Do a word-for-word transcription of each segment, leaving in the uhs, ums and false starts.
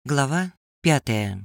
Глава пятая.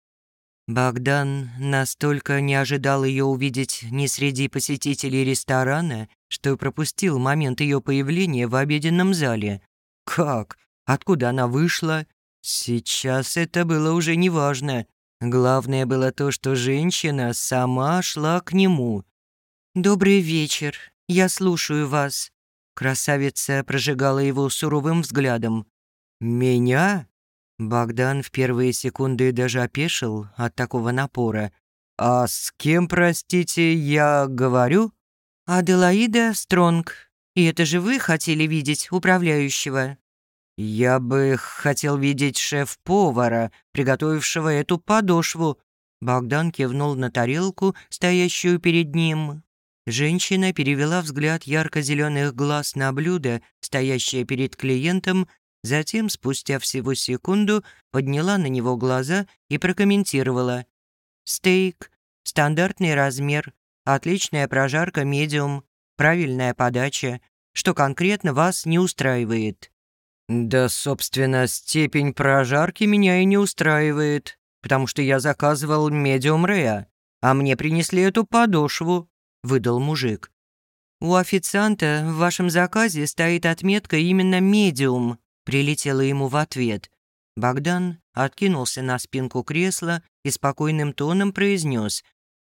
Богдан настолько не ожидал ее увидеть ни среди посетителей ресторана, что пропустил момент ее появления в обеденном зале. Как? Откуда она вышла? Сейчас это было уже неважно. Главное было то, что женщина сама шла к нему. «Добрый вечер. Я слушаю вас». Красавица прожигала его суровым взглядом. «Меня?» Богдан в первые секунды даже опешил от такого напора. «А с кем, простите, я говорю?» «Аделаида Стронг. И это же вы хотели видеть управляющего?» «Я бы хотел видеть шеф-повара, приготовившего эту подошву». Богдан кивнул на тарелку, стоящую перед ним. Женщина перевела взгляд ярко-зеленых глаз на блюдо, стоящее перед клиентом. Затем, спустя всего секунду, подняла на него глаза и прокомментировала. «Стейк, стандартный размер, отличная прожарка медиум, правильная подача. Что конкретно вас не устраивает?» «Да, собственно, степень прожарки меня и не устраивает, потому что я заказывал медиум рэа, а мне принесли эту подошву», — выдал мужик. «У официанта в вашем заказе стоит отметка именно медиум», прилетело ему в ответ. Богдан откинулся на спинку кресла и спокойным тоном произнес: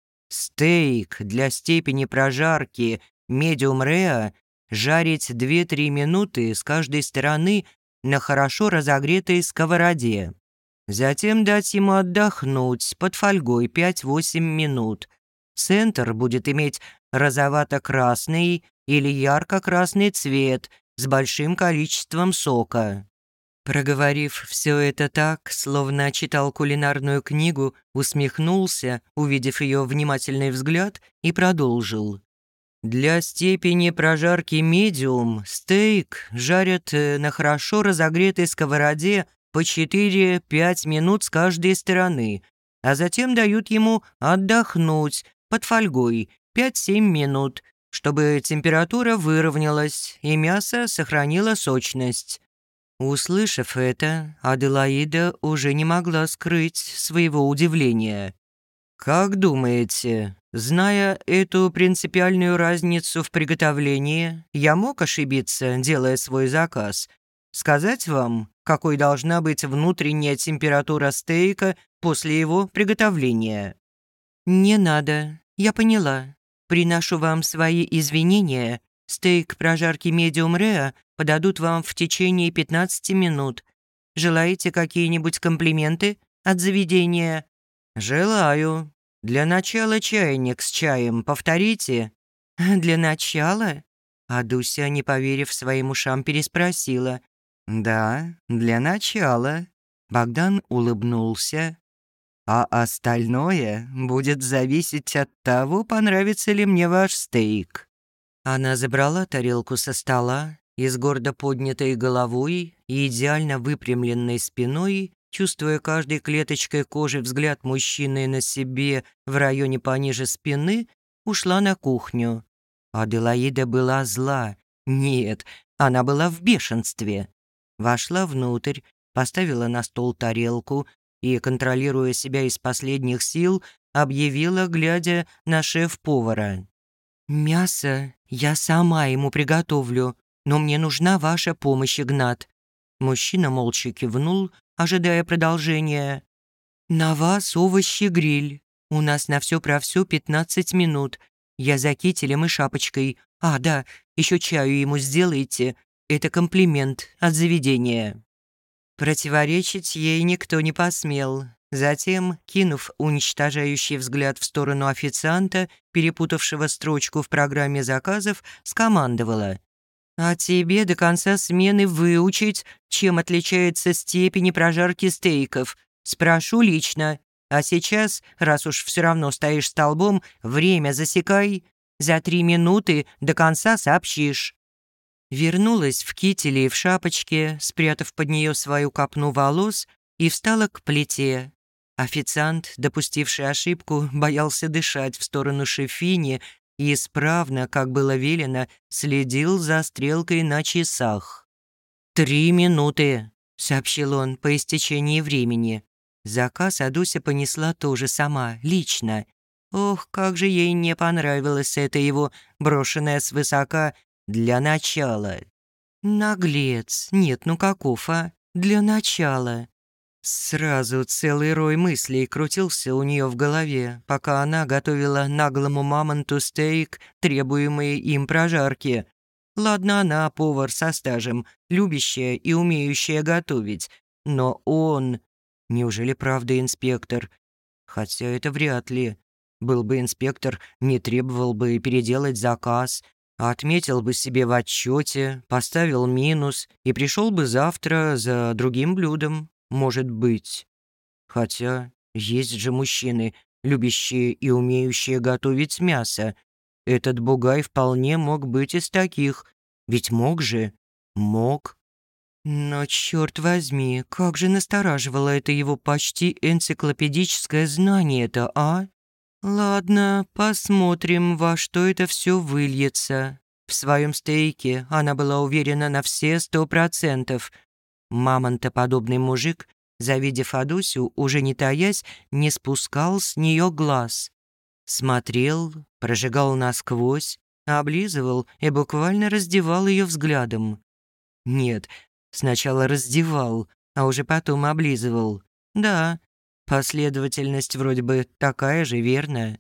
«Стейк для степени прожарки медиум рэа жарить две-три минуты с каждой стороны на хорошо разогретой сковороде. Затем дать ему отдохнуть под фольгой пять-восемь минут. Центр будет иметь розовато-красный или ярко-красный цвет с большим количеством сока». Проговорив все это так, словно читал кулинарную книгу, усмехнулся, увидев ее внимательный взгляд, и продолжил. «Для степени прожарки медиум стейк жарят на хорошо разогретой сковороде по четыре-пять минут с каждой стороны, а затем дают ему отдохнуть под фольгой пять-семь минут, чтобы температура выровнялась и мясо сохранило сочность». Услышав это, Аделаида уже не могла скрыть своего удивления. «Как думаете, зная эту принципиальную разницу в приготовлении, я мог ошибиться, делая свой заказ? Сказать вам, какой должна быть внутренняя температура стейка после его приготовления?» «Не надо, я поняла. Приношу вам свои извинения. Стейк прожарки медиум рэа подадут вам в течение пятнадцати минут. Желаете какие-нибудь комплименты от заведения?» «Желаю. Для начала чайник с чаем повторите». «Для начала?» А Дуся, не поверив своим ушам, переспросила. «Да, для начала». Богдан улыбнулся. «А остальное будет зависеть от того, понравится ли мне ваш стейк». Она забрала тарелку со стола и с гордо поднятой головой и идеально выпрямленной спиной, чувствуя каждой клеточкой кожи взгляд мужчины на себе в районе пониже спины, ушла на кухню. Аделаида была зла. Нет, она была в бешенстве. Вошла внутрь, поставила на стол тарелку и, контролируя себя из последних сил, объявила, глядя на шеф-повара. «Мясо я сама ему приготовлю, но мне нужна ваша помощь, Игнат». Мужчина молча кивнул, ожидая продолжения. «На вас овощи-гриль. У нас на все про все пятнадцать минут. Я за кителем и шапочкой. А, да, еще чаю ему сделайте. Это комплимент от заведения». Противоречить ей никто не посмел. Затем, кинув уничтожающий взгляд в сторону официанта, перепутавшего строчку в программе заказов, скомандовала: «А тебе до конца смены выучить, чем отличается степень прожарки стейков. Спрошу лично. А сейчас, раз уж все равно стоишь столбом, время засекай. За три минуты до конца сообщишь». Вернулась в кителе и в шапочке, спрятав под нее свою копну волос, и встала к плите. Официант, допустивший ошибку, боялся дышать в сторону шефини и исправно, как было велено, следил за стрелкой на часах. «Три минуты!» — сообщил он по истечении времени. Заказ Адуся понесла тоже сама, лично. Ох, как же ей не понравилось это его, брошенное свысока «для начала». Наглец, нет, ну каков, а? Для начала. Сразу целый рой мыслей крутился у нее в голове, пока она готовила наглому мамонту стейк, требуемые им прожарки. Ладно, она повар со стажем, любящая и умеющая готовить, но он... Неужели правда инспектор? Хотя это вряд ли. Был бы инспектор, не требовал бы переделать заказ, а отметил бы себе в отчете, поставил минус и пришел бы завтра за другим блюдом, может быть. Хотя есть же мужчины, любящие и умеющие готовить мясо. Этот бугай вполне мог быть из таких. Ведь мог же? Мог. Но, черт возьми, как же настораживало это его почти энциклопедическое знание-то, а? Ладно, посмотрим, во что это все выльется. В своем стейке она была уверена на все сто процентов. Мамонтоподобный мужик, завидев Адусю, уже не таясь, не спускал с нее глаз. Смотрел, прожигал насквозь, облизывал и буквально раздевал ее взглядом. Нет, сначала раздевал, а уже потом облизывал. Да, последовательность вроде бы такая же, верно?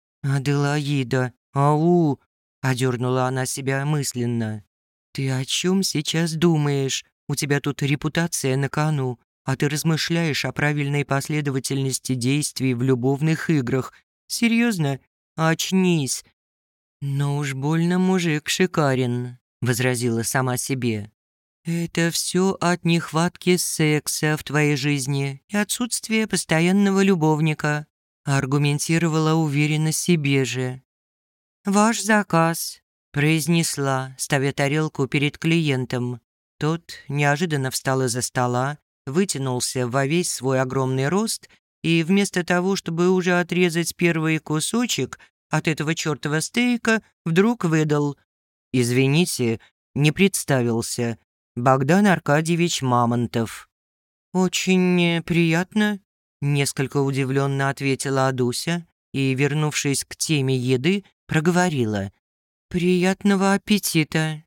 «Аделаида, ау!» — одернула она себя мысленно. «Ты о чем сейчас думаешь? У тебя тут репутация на кону, а ты размышляешь о правильной последовательности действий в любовных играх. Серьезно? Очнись!» «Но уж больно мужик шикарен», — возразила сама себе. «Это все от нехватки секса в твоей жизни и отсутствия постоянного любовника», — аргументировала уверенно себе же. «Ваш заказ», — произнесла, ставя тарелку перед клиентом. Тот неожиданно встал из-за стола, вытянулся во весь свой огромный рост и вместо того, чтобы уже отрезать первый кусочек от этого чёртова стейка, вдруг выдал: «Извините, не представился. Богдан Аркадьевич Мамонтов». «Очень приятно», — несколько удивленно ответила Адуся и, вернувшись к теме еды, проговорила: «Приятного аппетита».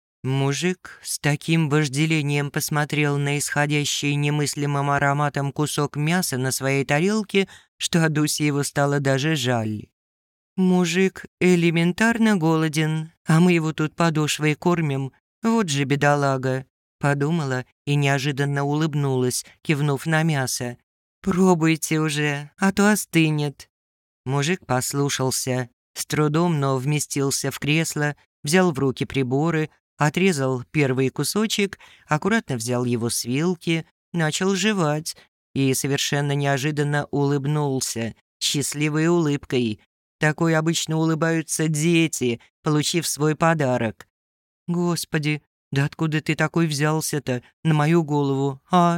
Мужик с таким вожделением посмотрел на исходящий немыслимым ароматом кусок мяса на своей тарелке, что Адусе его стало даже жаль. «Мужик элементарно голоден, а мы его тут подошвой кормим. Вот же бедолага», — подумала и неожиданно улыбнулась, кивнув на мясо. «Пробуйте уже, а то остынет». Мужик послушался, с трудом, но вместился в кресло, взял в руки приборы, отрезал первый кусочек, аккуратно взял его с вилки, начал жевать и совершенно неожиданно улыбнулся, счастливой улыбкой. Такой обычно улыбаются дети, получив свой подарок. «Господи, да откуда ты такой взялся-то на мою голову, а?»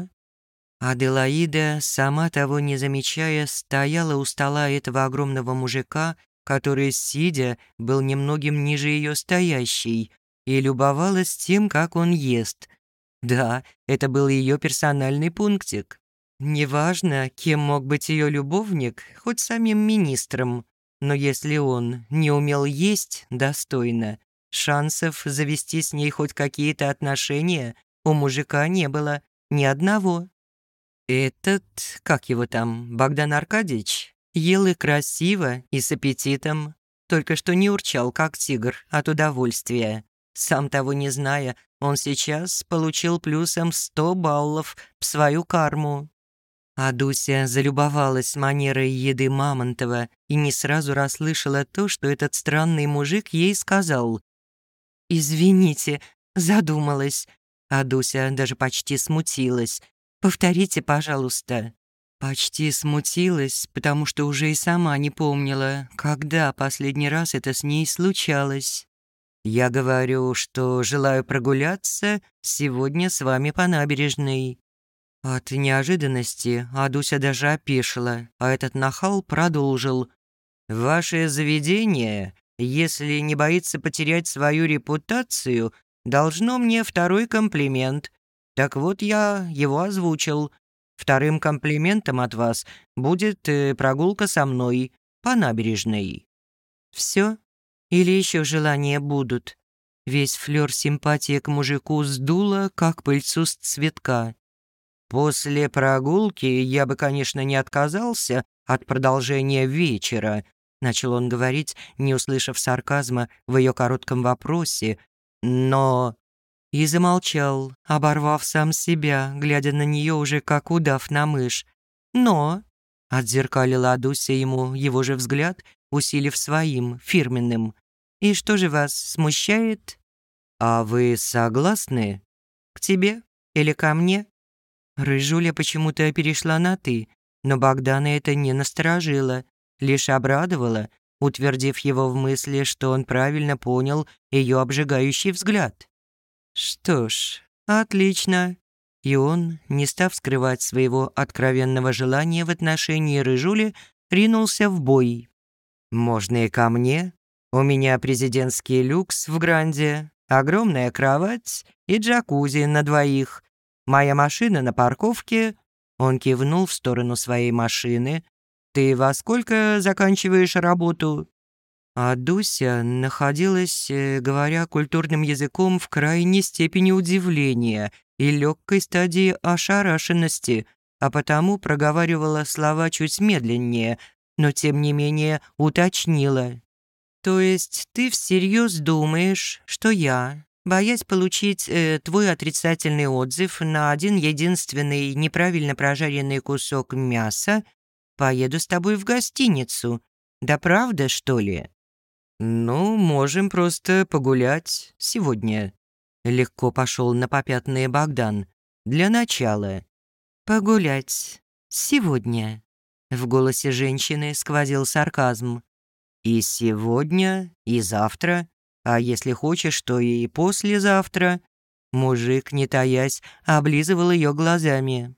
Аделаида, сама того не замечая, стояла у стола этого огромного мужика, который, сидя, был немногим ниже ее стоящей, и любовалась тем, как он ест. Да, это был ее персональный пунктик. Неважно, кем мог быть ее любовник, хоть самим министром, но если он не умел есть достойно, шансов завести с ней хоть какие-то отношения у мужика не было ни одного. Этот, как его там, Богдан Аркадьевич, ел и красиво, и с аппетитом, только что не урчал, как тигр, от удовольствия. Сам того не зная, он сейчас получил плюсом сто баллов в свою карму. Адуся залюбовалась манерой еды Мамонтова и не сразу расслышала то, что этот странный мужик ей сказал. «Извините, задумалась». Адуся даже почти смутилась. «Повторите, пожалуйста». Почти смутилась, потому что уже и сама не помнила, когда последний раз это с ней случалось. «Я говорю, что желаю прогуляться сегодня с вами по набережной». От неожиданности Адуся даже опешила, а этот нахал продолжил. «Ваше заведение, если не боится потерять свою репутацию, должно мне второй комплимент. Так вот я его озвучил. Вторым комплиментом от вас будет э, прогулка со мной по набережной». «Всё? Или еще желания будут?» Весь флёр симпатии к мужику сдуло, как пыльцу с цветка. «После прогулки я бы, конечно, не отказался от продолжения вечера», начал он говорить, не услышав сарказма в ее коротком вопросе, «но...» И замолчал, оборвав сам себя, глядя на нее уже как удав на мышь. «Но...» — отзеркалила Адуся ему его же взгляд, усилив своим, фирменным. «И что же вас смущает?» «А вы согласны? К тебе или ко мне?» Рыжуля почему-то перешла на «ты», но Богдана это не насторожило, лишь обрадовало, утвердив его в мысли, что он правильно понял ее обжигающий взгляд. «Что ж, отлично». И он, не став скрывать своего откровенного желания в отношении Рыжули, ринулся в бой. «Можно и ко мне. У меня президентский люкс в Гранде, огромная кровать и джакузи на двоих. Моя машина на парковке». Он кивнул в сторону своей машины. «Ты во сколько заканчиваешь работу?» А Дуся находилась, э, говоря культурным языком, в крайней степени удивления и легкой стадии ошарашенности, а потому проговаривала слова чуть медленнее, но тем не менее уточнила. «То есть ты всерьез думаешь, что я, боясь получить э, твой отрицательный отзыв на один единственный неправильно прожаренный кусок мяса, поеду с тобой в гостиницу? Да правда, что ли?» «Ну, можем просто погулять сегодня», — легко пошел на попятные Богдан. «Для начала». «Погулять сегодня?» В голосе женщины сквозил сарказм. «И сегодня, и завтра, а если хочешь, то и послезавтра». Мужик, не таясь, облизывал ее глазами.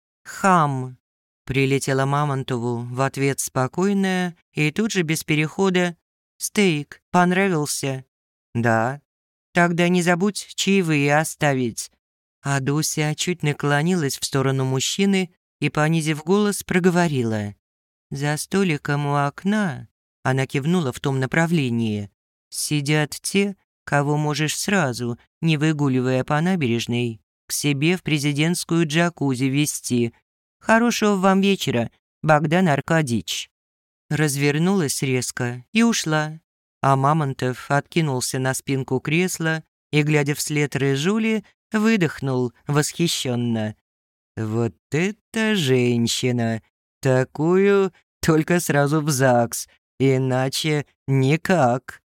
«Хам!» — прилетела Мамонтову в ответ спокойная и тут же без перехода. «Стейк понравился?» «Да». «Тогда не забудь чаевые оставить». А Дуся чуть наклонилась в сторону мужчины и, понизив голос, проговорила. «За столиком у окна», — она кивнула в том направлении, «сидят те, кого можешь сразу, не выгуливая по набережной, к себе в президентскую джакузи вести. Хорошего вам вечера, Богдан Аркадьевич». Развернулась резко и ушла, а Мамонтов откинулся на спинку кресла и, глядя вслед Рыжуле, выдохнул восхищенно. «Вот это женщина! Такую только сразу в ЗАГС, иначе никак!»